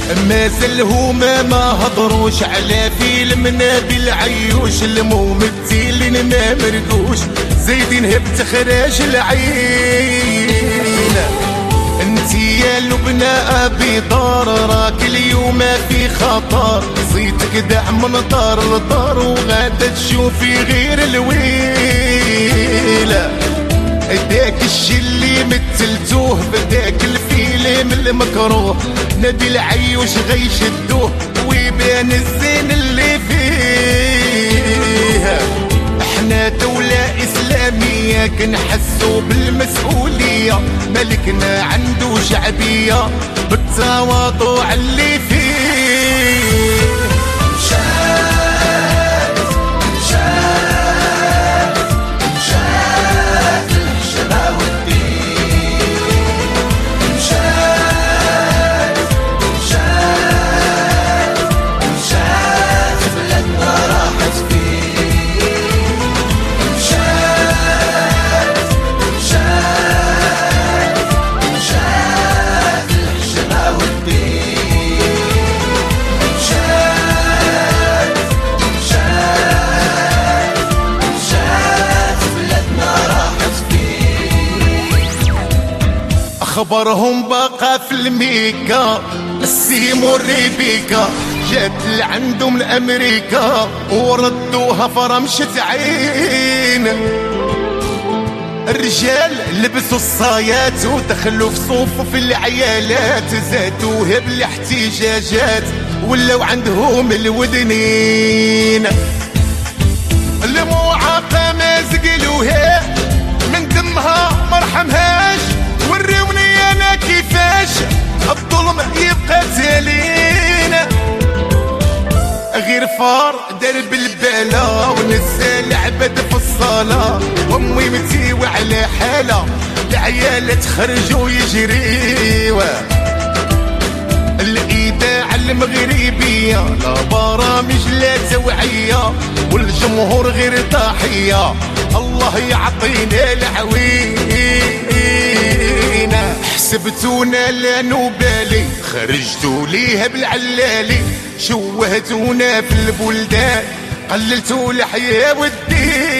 مازال هما ما هضروش على فيلم نبيل عيوش، الممثلين ما مرقوش زايدين بتخراج العين. انتي يا لبنى ابي دار راك اليوم في خطر، صيتك دع من دار لدار وغادا تشوفي غير الويله. داك الشي اللي مثلتوه بداك الفيلم المكروه، نبيل عيوش غيشدوه ويبان الزين اللي فيه. احنا دولة اسلامية كنحسو بالمسؤولية، ملكنا عنده شعبية بالتواضع اللي فيه. خبرهم بقى في الميكا، السيم والريبيكا جات لعندهم من امريكا وردوها فرمشة عين. الرجال لبسوا الصايات ودخلوا في صفوف العيالات، زادوها بالاحتجاجات ولاو عندهم الودنين. المعاقة ما زقلوها من دمها مرحمهاش، وروني انا كيفاش الظلم يبقى تالينا. غير فار درب البلا ونزل عبد في الصلاة، امي متيوة على حالة العيال تخرجوا يجريوا. الاذاعة المغربية لا برامج لا توعية، والجمهور غير ضحية الله يعطينا العوينة. حسبتونا لا نبالي خرجتوا ليها بالعلالي، شوهتونا في البلدان قللتوا الحياة والدين.